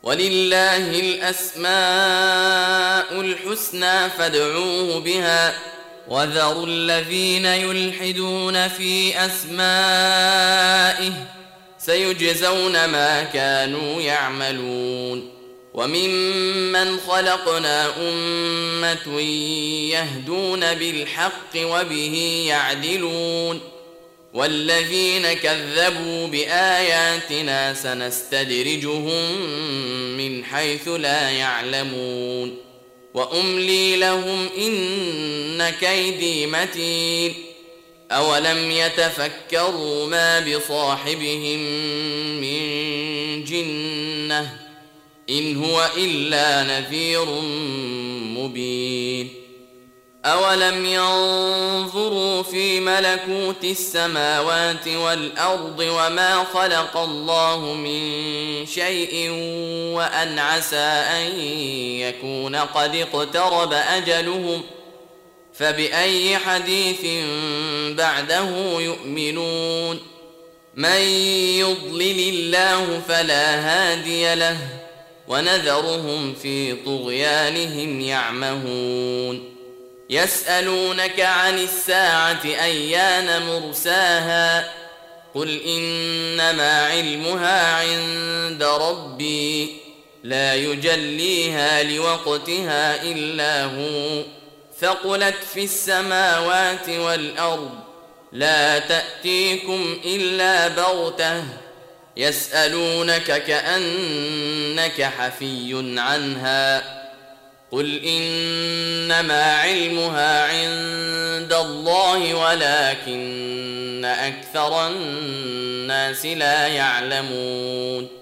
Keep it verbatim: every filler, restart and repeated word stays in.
ولله الأسماء الحسنى فادعوه بها وذروا الذين يلحدون في أسمائه سيجزون ما كانوا يعملون. وممن خلقنا أمة يهدون بالحق وبه يعدلون والذين كذبوا بآياتنا سنستدرجهم من حيث لا يعلمون وأملي لهم إن كيدي متين. أولم يتفكروا ما بصاحبهم من جنة إن هو إلا نذير مبين. أولم ينظروا في ملكوت السماوات والأرض وما خلق الله من شيء وأن عسى أن يكون قد اقترب أجلهم فبأي حديث بعده يؤمنون. من يضلل الله فلا هادي له ونذرهم في طغيانهم يعمهون. يسألونك عن الساعة أيان مرساها قل إنما علمها عند ربي لا يجليها لوقتها إلا هو ثقلت في السماوات والأرض لا تأتيكم إلا بغتة يسألونك كأنك حفي عنها قل إنما علمها عند الله ولكن أكثر الناس لا يعلمون.